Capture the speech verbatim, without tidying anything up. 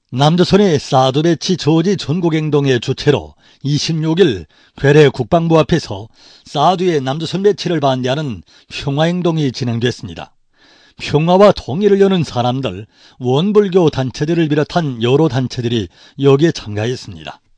남조선의 사드 배치 저지 전국행동의 주체로 이십육 일 괴뢰 국방부 앞에서 사드의 남조선 배치를 반대하는 평화행동이 진행됐습니다. 평화와 통일을 여는 사람들, 원불교 단체들을 비롯한 여러 단체들이 여기에 참가했습니다.